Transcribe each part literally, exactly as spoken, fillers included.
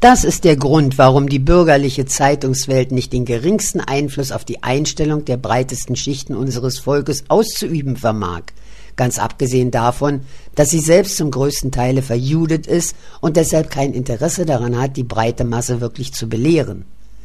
Das ist der Grund, warum die bürgerliche Zeitungswelt nicht den geringsten Einfluss auf die Einstellung der breitesten Schichten unseres Volkes auszuüben vermag, ganz abgesehen davon, dass sie selbst zum größten Teile verjudet ist und deshalb kein Interesse daran hat, die breite Masse wirklich zu belehren.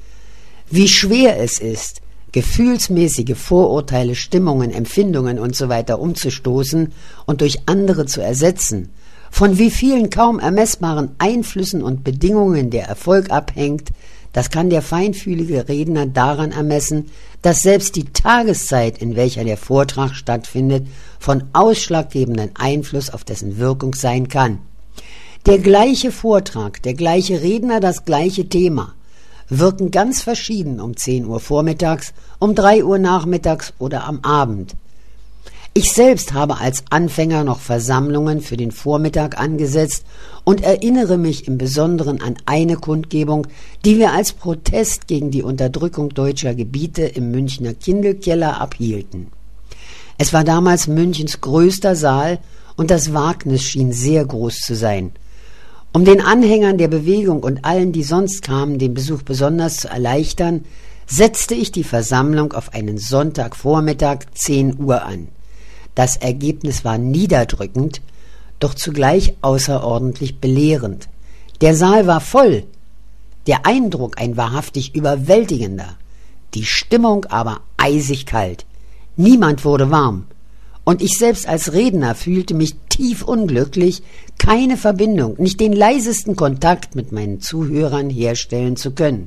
Wie schwer es ist, gefühlsmäßige Vorurteile, Stimmungen, Empfindungen usw. umzustoßen und durch andere zu ersetzen, von wie vielen kaum ermessbaren Einflüssen und Bedingungen der Erfolg abhängt, das kann der feinfühlige Redner daran ermessen, dass selbst die Tageszeit, in welcher der Vortrag stattfindet, von ausschlaggebendem Einfluss auf dessen Wirkung sein kann. Der gleiche Vortrag, der gleiche Redner, das gleiche Thema wirken ganz verschieden um zehn Uhr vormittags, um drei Uhr nachmittags oder am Abend. Ich selbst habe als Anfänger noch Versammlungen für den Vormittag angesetzt und erinnere mich im Besonderen an eine Kundgebung, die wir als Protest gegen die Unterdrückung deutscher Gebiete im Münchner Kindelkeller abhielten. Es war damals Münchens größter Saal und das Wagnis schien sehr groß zu sein. Um den Anhängern der Bewegung und allen, die sonst kamen, den Besuch besonders zu erleichtern, setzte ich die Versammlung auf einen Sonntagvormittag zehn Uhr an. Das Ergebnis war niederdrückend, doch zugleich außerordentlich belehrend. Der Saal war voll, der Eindruck ein wahrhaftig überwältigender, die Stimmung aber eisig kalt. Niemand wurde warm, und ich selbst als Redner fühlte mich tief unglücklich, keine Verbindung, nicht den leisesten Kontakt mit meinen Zuhörern herstellen zu können.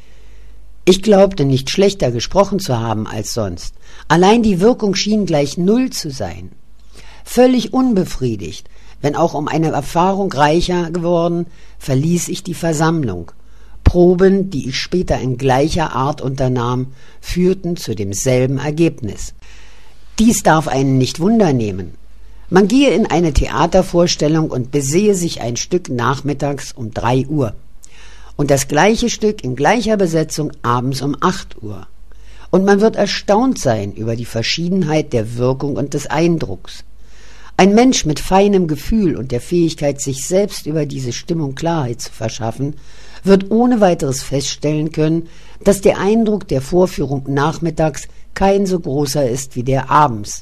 Ich glaubte nicht schlechter gesprochen zu haben als sonst. Allein die Wirkung schien gleich null zu sein. Völlig unbefriedigt, wenn auch um eine Erfahrung reicher geworden, verließ ich die Versammlung. Proben, die ich später in gleicher Art unternahm, führten zu demselben Ergebnis. Dies darf einen nicht wundernehmen. Man gehe in eine Theatervorstellung und besehe sich ein Stück nachmittags um drei Uhr. Und das gleiche Stück in gleicher Besetzung abends um acht Uhr. Und man wird erstaunt sein über die Verschiedenheit der Wirkung und des Eindrucks. Ein Mensch mit feinem Gefühl und der Fähigkeit, sich selbst über diese Stimmung Klarheit zu verschaffen, wird ohne weiteres feststellen können, dass der Eindruck der Vorführung nachmittags kein so großer ist wie der abends.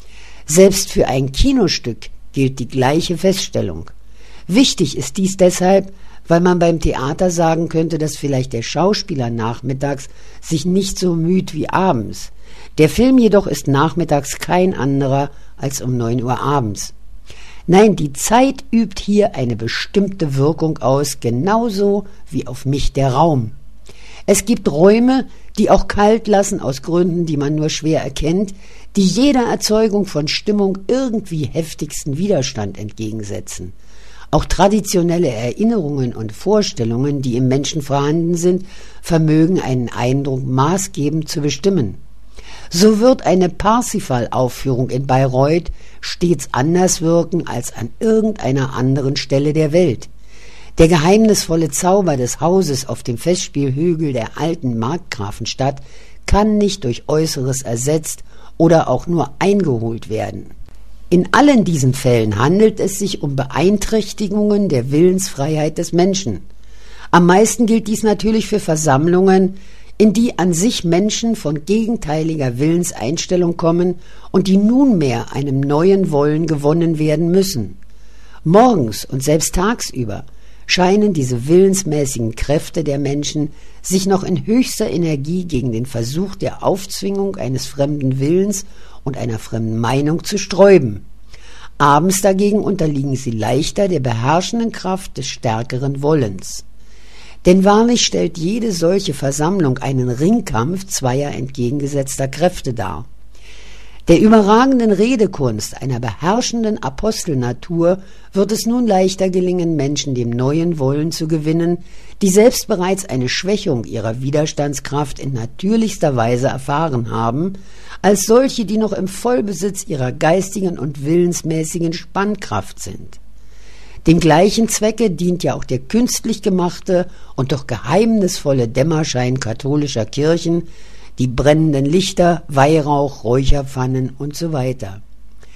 Selbst für ein Kinostück gilt die gleiche Feststellung. Wichtig ist dies deshalb, weil man beim Theater sagen könnte, dass vielleicht der Schauspieler nachmittags sich nicht so müht wie abends. Der Film jedoch ist nachmittags kein anderer als um neun Uhr abends. Nein, die Zeit übt hier eine bestimmte Wirkung aus, genauso wie auf mich der Raum. Es gibt Räume, die auch kalt lassen aus Gründen, die man nur schwer erkennt, die jeder Erzeugung von Stimmung irgendwie heftigsten Widerstand entgegensetzen. Auch traditionelle Erinnerungen und Vorstellungen, die im Menschen vorhanden sind, vermögen einen Eindruck maßgebend zu bestimmen. So wird eine Parsifal-Aufführung in Bayreuth stets anders wirken als an irgendeiner anderen Stelle der Welt. Der geheimnisvolle Zauber des Hauses auf dem Festspielhügel der alten Markgrafenstadt kann nicht durch Äußeres ersetzt oder auch nur eingeholt werden. In allen diesen Fällen handelt es sich um Beeinträchtigungen der Willensfreiheit des Menschen. Am meisten gilt dies natürlich für Versammlungen, in die an sich Menschen von gegenteiliger Willenseinstellung kommen und die nunmehr einem neuen Wollen gewonnen werden müssen. Morgens und selbst tagsüber scheinen diese willensmäßigen Kräfte der Menschen sich noch in höchster Energie gegen den Versuch der Aufzwingung eines fremden Willens und einer fremden Meinung zu sträuben. Abends dagegen unterliegen sie leichter der beherrschenden Kraft des stärkeren Wollens. Denn wahrlich stellt jede solche Versammlung einen Ringkampf zweier entgegengesetzter Kräfte dar. Der überragenden Redekunst einer beherrschenden Apostelnatur wird es nun leichter gelingen, Menschen dem neuen Wollen zu gewinnen, die selbst bereits eine Schwächung ihrer Widerstandskraft in natürlichster Weise erfahren haben, als solche, die noch im Vollbesitz ihrer geistigen und willensmäßigen Spannkraft sind. Dem gleichen Zwecke dient ja auch der künstlich gemachte und doch geheimnisvolle Dämmerschein katholischer Kirchen, die brennenden Lichter, Weihrauch, Räucherpfannen und so weiter.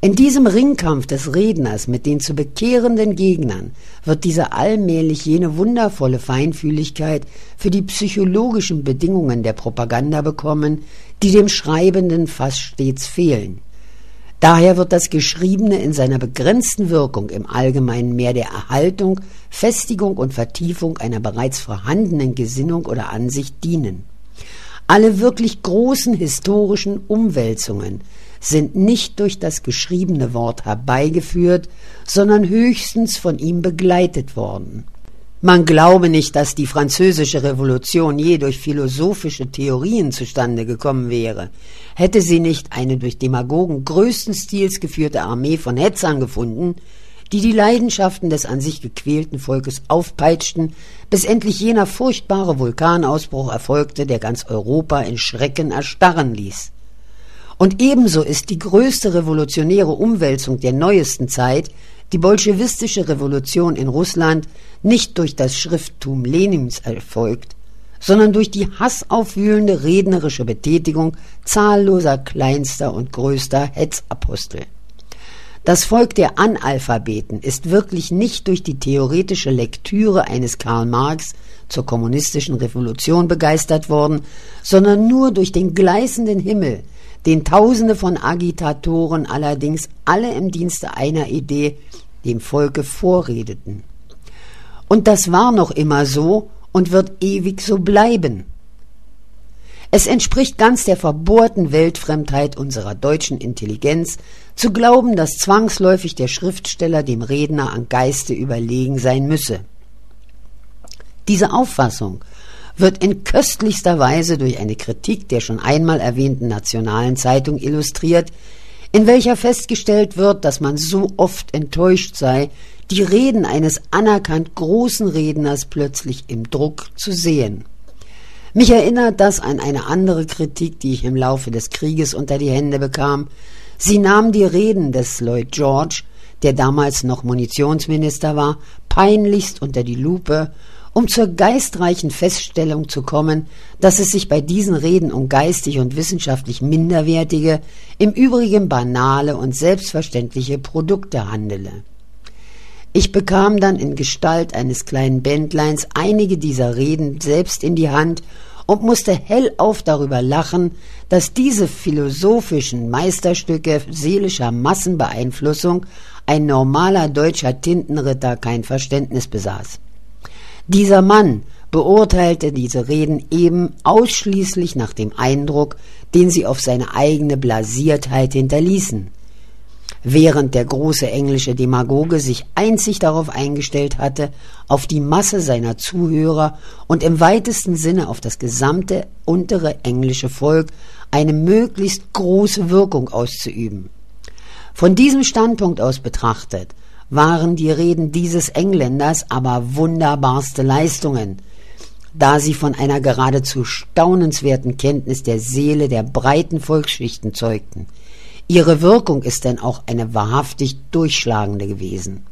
In diesem Ringkampf des Redners mit den zu bekehrenden Gegnern wird dieser allmählich jene wundervolle Feinfühligkeit für die psychologischen Bedingungen der Propaganda bekommen, die dem Schreibenden fast stets fehlen. Daher wird das Geschriebene in seiner begrenzten Wirkung im Allgemeinen mehr der Erhaltung, Festigung und Vertiefung einer bereits vorhandenen Gesinnung oder Ansicht dienen. Alle wirklich großen historischen Umwälzungen sind nicht durch das geschriebene Wort herbeigeführt, sondern höchstens von ihm begleitet worden. Man glaube nicht, dass die französische Revolution je durch philosophische Theorien zustande gekommen wäre, hätte sie nicht eine durch Demagogen größten Stils geführte Armee von Hetzern gefunden, die die Leidenschaften des an sich gequälten Volkes aufpeitschten, bis endlich jener furchtbare Vulkanausbruch erfolgte, der ganz Europa in Schrecken erstarren ließ. Und ebenso ist die größte revolutionäre Umwälzung der neuesten Zeit, die bolschewistische Revolution in Russland, nicht durch das Schrifttum Lenins erfolgt, sondern durch die hassaufwühlende rednerische Betätigung zahlloser kleinster und größter Hetzapostel. Das Volk der Analphabeten ist wirklich nicht durch die theoretische Lektüre eines Karl Marx zur kommunistischen Revolution begeistert worden, sondern nur durch den gleißenden Himmel, den Tausende von Agitatoren allerdings alle im Dienste einer Idee dem Volke vorredeten. Und das war noch immer so und wird ewig so bleiben. Es entspricht ganz der verbohrten Weltfremdheit unserer deutschen Intelligenz, zu glauben, dass zwangsläufig der Schriftsteller dem Redner an Geiste überlegen sein müsse. Diese Auffassung wird in köstlichster Weise durch eine Kritik der schon einmal erwähnten Nationalen Zeitung illustriert, in welcher festgestellt wird, dass man so oft enttäuscht sei, die Reden eines anerkannt großen Redners plötzlich im Druck zu sehen. Mich erinnert das an eine andere Kritik, die ich im Laufe des Krieges unter die Hände bekam. Sie nahm die Reden des Lloyd George, der damals noch Munitionsminister war, peinlichst unter die Lupe, um zur geistreichen Feststellung zu kommen, dass es sich bei diesen Reden um geistig und wissenschaftlich minderwertige, im Übrigen banale und selbstverständliche Produkte handele. Ich bekam dann in Gestalt eines kleinen Bändleins einige dieser Reden selbst in die Hand und musste hellauf darüber lachen, dass diese philosophischen Meisterstücke seelischer Massenbeeinflussung ein normaler deutscher Tintenritter kein Verständnis besaß. Dieser Mann beurteilte diese Reden eben ausschließlich nach dem Eindruck, den sie auf seine eigene Blasiertheit hinterließen, während der große englische Demagoge sich einzig darauf eingestellt hatte, auf die Masse seiner Zuhörer und im weitesten Sinne auf das gesamte untere englische Volk eine möglichst große Wirkung auszuüben. Von diesem Standpunkt aus betrachtet waren die Reden dieses Engländers aber wunderbarste Leistungen, da sie von einer geradezu staunenswerten Kenntnis der Seele der breiten Volksschichten zeugten. Ihre Wirkung ist denn auch eine wahrhaftig durchschlagende gewesen.